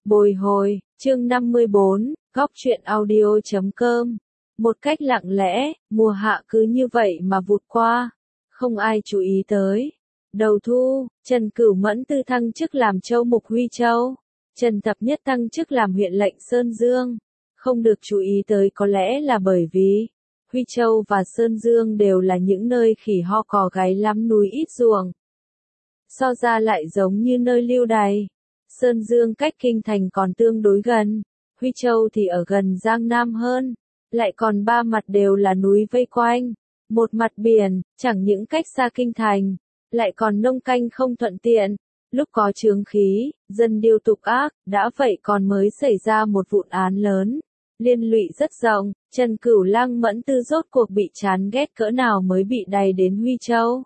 Bồi hồi, chương 54, góc truyện audio.com. Một cách lặng lẽ, mùa hạ cứ như vậy mà vụt qua. Không ai chú ý tới. Đầu thu, Trần Cửu Mẫn tư thăng chức làm Châu Mục Huy Châu. Trần Thập Nhất thăng chức làm huyện lệnh Sơn Dương. Không được chú ý tới có lẽ là bởi vì Huy Châu và Sơn Dương đều là những nơi khỉ ho cò gáy lắm núi ít ruộng. So ra lại giống như nơi lưu đày. Sơn Dương cách kinh thành còn tương đối gần, Huy Châu thì ở gần Giang Nam hơn, lại còn ba mặt đều là núi vây quanh, một mặt biển, chẳng những cách xa kinh thành, lại còn nông canh không thuận tiện, lúc có chướng khí, dân điêu tục ác, đã vậy còn mới xảy ra một vụ án lớn, liên lụy rất rộng, Trần Cửu Lang Mẫn Tư rốt cuộc bị chán ghét cỡ nào mới bị đày đến Huy Châu.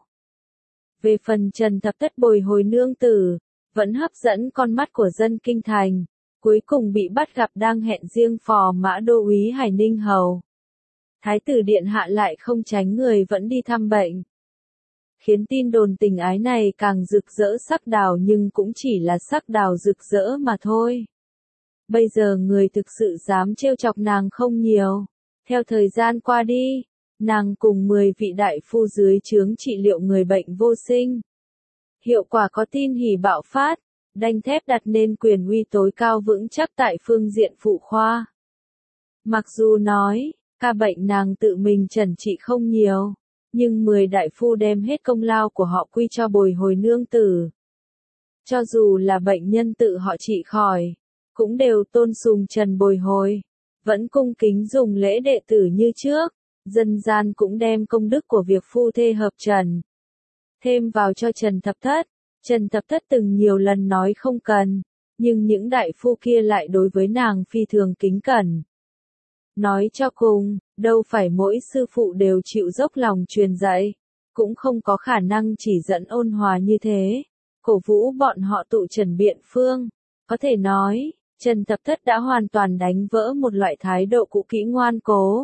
Về phần Trần Thập Thất bồi hồi nương tử, vẫn hấp dẫn con mắt của dân kinh thành, cuối cùng bị bắt gặp đang hẹn riêng phò mã đô úy Hải Ninh Hầu. Thái tử điện hạ lại không tránh người vẫn đi thăm bệnh. Khiến tin đồn tình ái này càng rực rỡ sắc đào nhưng cũng chỉ là sắc đào rực rỡ mà thôi. Bây giờ người thực sự dám trêu chọc nàng không nhiều. Theo thời gian qua đi, nàng cùng 10 vị đại phu dưới trướng trị liệu người bệnh vô sinh. Hiệu quả có tin hỉ bạo phát, đanh thép đặt nên quyền uy tối cao vững chắc tại phương diện phụ khoa. Mặc dù nói, ca bệnh nàng tự mình chẩn trị không nhiều, nhưng 10 đại phu đem hết công lao của họ quy cho bồi hồi nương tử. Cho dù là bệnh nhân tự họ trị khỏi, cũng đều tôn sùng Trần bồi hồi, vẫn cung kính dùng lễ đệ tử như trước, dân gian cũng đem công đức của việc phu thê hợp trần thêm vào cho Trần Thập Thất. Trần Thập Thất từng nhiều lần nói không cần, nhưng những đại phu kia lại đối với nàng phi thường kính cẩn. Nói cho cùng, đâu phải mỗi sư phụ đều chịu dốc lòng truyền dạy, cũng không có khả năng chỉ dẫn ôn hòa như thế, cổ vũ bọn họ tụ trần biện phương. Có thể nói, Trần Thập Thất đã hoàn toàn đánh vỡ một loại thái độ cũ kỹ ngoan cố.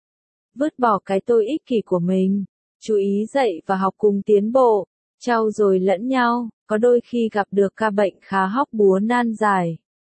Vứt bỏ cái tôi ích kỷ của mình, chú ý dạy và học cùng tiến bộ, trau dồi lẫn nhau, có đôi khi gặp được ca bệnh khá hóc búa nan giải.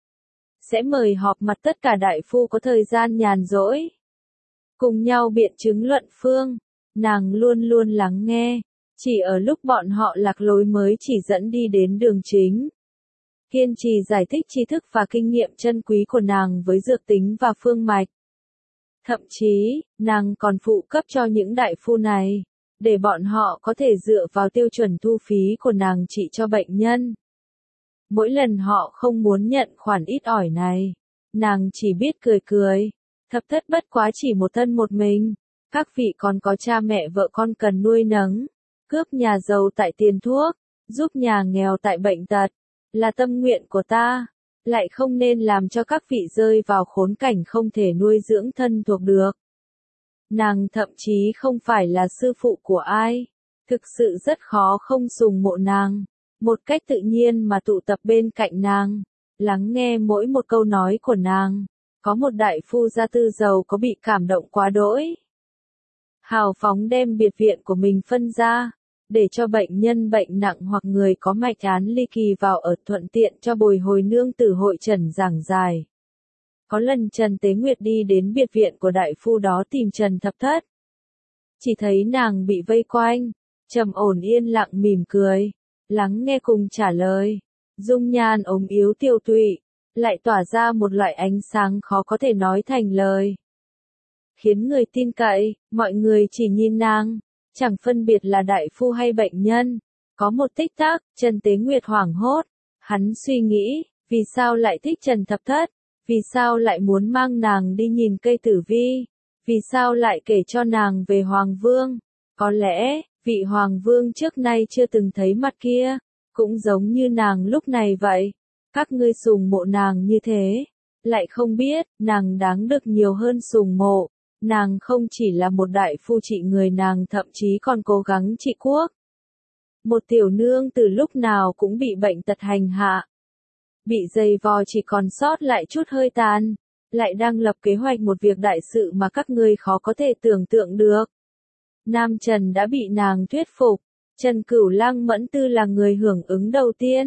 Sẽ mời họp mặt tất cả đại phu có thời gian nhàn rỗi. Cùng nhau biện chứng luận phương, nàng luôn luôn lắng nghe, chỉ ở lúc bọn họ lạc lối mới chỉ dẫn đi đến đường chính. Kiên trì giải thích tri thức và kinh nghiệm chân quý của nàng với dược tính và phương mạch. Thậm chí, nàng còn phụ cấp cho những đại phu này, để bọn họ có thể dựa vào tiêu chuẩn thu phí của nàng trị cho bệnh nhân. Mỗi lần họ không muốn nhận khoản ít ỏi này, nàng chỉ biết cười cười. Thập Thất bất quá chỉ một thân một mình, các vị còn có cha mẹ vợ con cần nuôi nấng, cướp nhà giàu tại tiền thuốc, giúp nhà nghèo tại bệnh tật, là tâm nguyện của ta, lại không nên làm cho các vị rơi vào khốn cảnh không thể nuôi dưỡng thân thuộc được. Nàng thậm chí không phải là sư phụ của ai, thực sự rất khó không sùng mộ nàng, một cách tự nhiên mà tụ tập bên cạnh nàng, lắng nghe mỗi một câu nói của nàng. Có một đại phu gia tư giàu có bị cảm động quá đỗi, hào phóng đem biệt viện của mình phân ra, để cho bệnh nhân bệnh nặng hoặc người có mạch án ly kỳ vào ở thuận tiện cho bồi hồi nương tử hội trần giảng giải. Có lần Trần Tế Nguyệt đi đến biệt viện của đại phu đó tìm Trần Thập Thất. Chỉ thấy nàng bị vây quanh, trầm ổn yên lặng mỉm cười, lắng nghe cùng trả lời. Dung nhan ốm yếu tiêu tụy, lại tỏa ra một loại ánh sáng khó có thể nói thành lời. Khiến người tin cậy, mọi người chỉ nhìn nàng, chẳng phân biệt là đại phu hay bệnh nhân. Có một tích tắc, Trần Tế Nguyệt hoảng hốt, hắn suy nghĩ, vì sao lại thích Trần Thập Thất? Vì sao lại muốn mang nàng đi nhìn cây tử vi? Vì sao lại kể cho nàng về Hoàng Vương? Có lẽ, vị Hoàng Vương trước nay chưa từng thấy mặt kia, cũng giống như nàng lúc này vậy. Các ngươi sùng mộ nàng như thế, lại không biết, nàng đáng được nhiều hơn sùng mộ. Nàng không chỉ là một đại phu trị người, nàng thậm chí còn cố gắng trị quốc. Một tiểu nương từ lúc nào cũng bị bệnh tật hành hạ. Bị dày vò chỉ còn sót lại chút hơi tàn, lại đang lập kế hoạch một việc đại sự mà các ngươi khó có thể tưởng tượng được. Nam Trần đã bị nàng thuyết phục, Trần Cửu Lang Mẫn Tư là người hưởng ứng đầu tiên,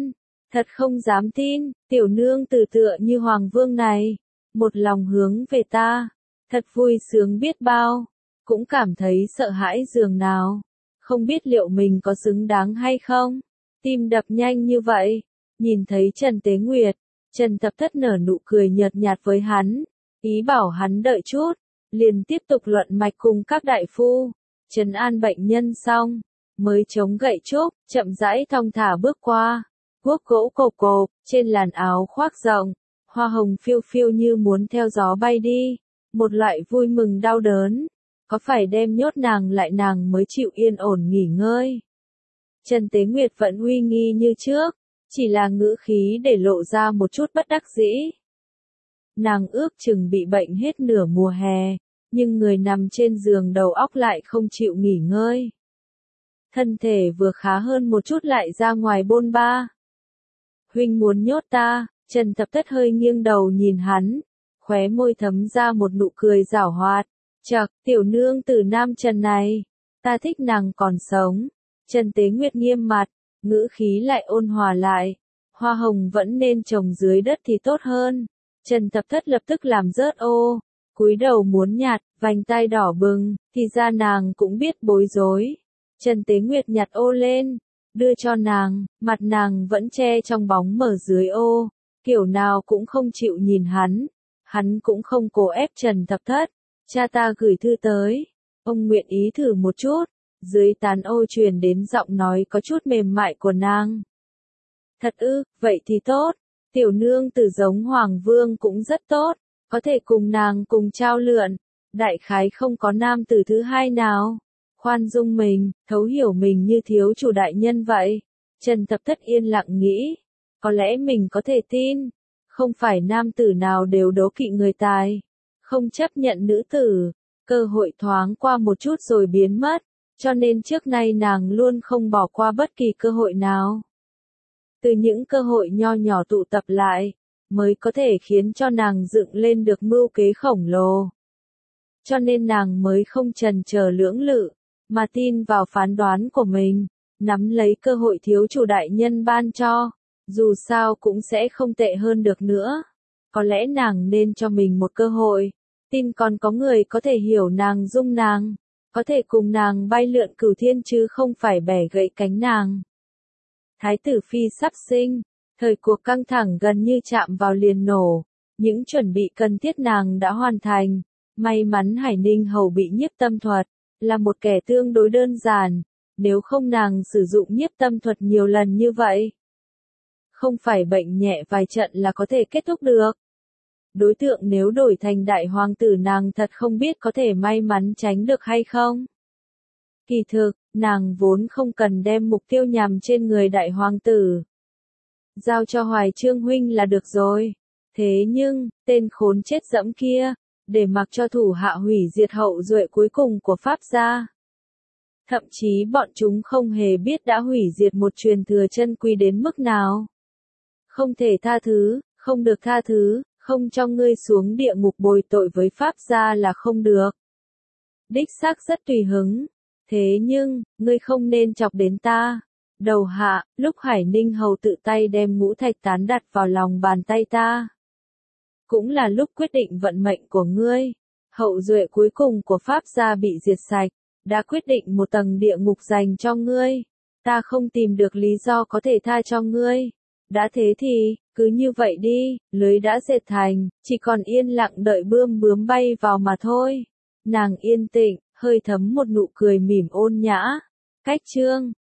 Thật không dám tin, tiểu nương tử tựa như hoàng vương này, một lòng hướng về ta, thật vui sướng biết bao, cũng cảm thấy sợ hãi dường nào, không biết liệu mình có xứng đáng hay không. Tim đập nhanh như vậy, nhìn thấy Trần Tế Nguyệt, Trần Tập Thất nở nụ cười nhợt nhạt với hắn, ý bảo hắn đợi chút, liền tiếp tục luận mạch cùng các đại phu, trấn an bệnh nhân xong, mới chống gậy trúc, chậm rãi thong thả bước qua, guốc gỗ cộp cộp, trên làn áo khoác rộng, hoa hồng phiêu phiêu như muốn theo gió bay đi, một loại vui mừng đau đớn, có phải đem nhốt nàng lại nàng mới chịu yên ổn nghỉ ngơi. Trần Tế Nguyệt vẫn uy nghi như trước, chỉ là ngữ khí để lộ ra một chút bất đắc dĩ. Nàng ước chừng bị bệnh hết nửa mùa hè, nhưng người nằm trên giường đầu óc lại không chịu nghỉ ngơi. Thân thể vừa khá hơn một chút lại ra ngoài bôn ba. Huynh muốn nhốt ta, Trần Thập Thất hơi nghiêng đầu nhìn hắn, khóe môi thấm ra một nụ cười giảo hoạt. Chậc, tiểu nương tử Nam Trần này, ta thích nàng còn sống. Trần Tế Nguyệt nghiêm mặt, ngữ khí lại ôn hòa lại. Hoa hồng vẫn nên trồng dưới đất thì tốt hơn. Trần Thập Thất lập tức làm rớt ô, cúi đầu muốn nhặt, vành tai đỏ bừng, thì ra nàng cũng biết bối rối. Trần Tế Nguyệt nhặt ô lên, đưa cho nàng, mặt nàng vẫn che trong bóng mờ dưới ô, kiểu nào cũng không chịu nhìn hắn cũng không cố ép Trần Thập Thất. Cha ta gửi thư tới, ông nguyện ý thử một chút, dưới tán ô truyền đến giọng nói có chút mềm mại của nàng. Thật ư, vậy thì tốt, tiểu nương tử giống Hoàng Vương cũng rất tốt, có thể cùng nàng cùng trao lượn, đại khái không có nam tử thứ hai nào. Khoan dung mình, thấu hiểu mình như thiếu chủ đại nhân vậy. Trần Thập Thất yên lặng nghĩ, có lẽ mình có thể tin, không phải nam tử nào đều đố kỵ người tài, không chấp nhận nữ tử, cơ hội thoáng qua một chút rồi biến mất, cho nên trước nay nàng luôn không bỏ qua bất kỳ cơ hội nào. Từ những cơ hội nho nhỏ tụ tập lại, mới có thể khiến cho nàng dựng lên được mưu kế khổng lồ. Cho nên nàng mới không chần chờ lưỡng lự, mà tin vào phán đoán của mình, nắm lấy cơ hội thiếu chủ đại nhân ban cho, dù sao cũng sẽ không tệ hơn được nữa. Có lẽ nàng nên cho mình một cơ hội, tin còn có người có thể hiểu nàng dung nàng, có thể cùng nàng bay lượn cửu thiên chứ không phải bẻ gãy cánh nàng. Thái tử phi sắp sinh, thời cuộc căng thẳng gần như chạm vào liền nổ, những chuẩn bị cần thiết nàng đã hoàn thành, may mắn Hải Ninh hầu bị nhiếp tâm thuật, là một kẻ tương đối đơn giản, nếu không nàng sử dụng nhiếp tâm thuật nhiều lần như vậy. Không phải bệnh nhẹ vài trận là có thể kết thúc được. Đối tượng nếu đổi thành đại hoàng tử nàng thật không biết có thể may mắn tránh được hay không. Kỳ thực, nàng vốn không cần đem mục tiêu nhằm trên người đại hoàng tử. Giao cho Hoài Trương huynh là được rồi. Thế nhưng, tên khốn chết dẫm kia, để mặc cho thủ hạ hủy diệt hậu duệ cuối cùng của Pháp gia. Thậm chí bọn chúng không hề biết đã hủy diệt một truyền thừa chân quý đến mức nào. Không thể tha thứ, không được tha thứ, không cho ngươi xuống địa ngục bồi tội với Pháp gia là không được. Đích xác rất tùy hứng. Thế nhưng, ngươi không nên chọc đến ta. Đầu hạ, lúc Hải Ninh hầu tự tay đem ngũ thạch tán đặt vào lòng bàn tay ta. Cũng là lúc quyết định vận mệnh của ngươi. Hậu duệ cuối cùng của Pháp gia bị diệt sạch, đã quyết định một tầng địa ngục dành cho ngươi. Ta không tìm được lý do có thể tha cho ngươi. Đã thế thì, cứ như vậy đi, lưới đã dệt thành, chỉ còn yên lặng đợi bướm bay vào mà thôi. Nàng yên tĩnh, hơi thấm một nụ cười mỉm ôn nhã. Cách chương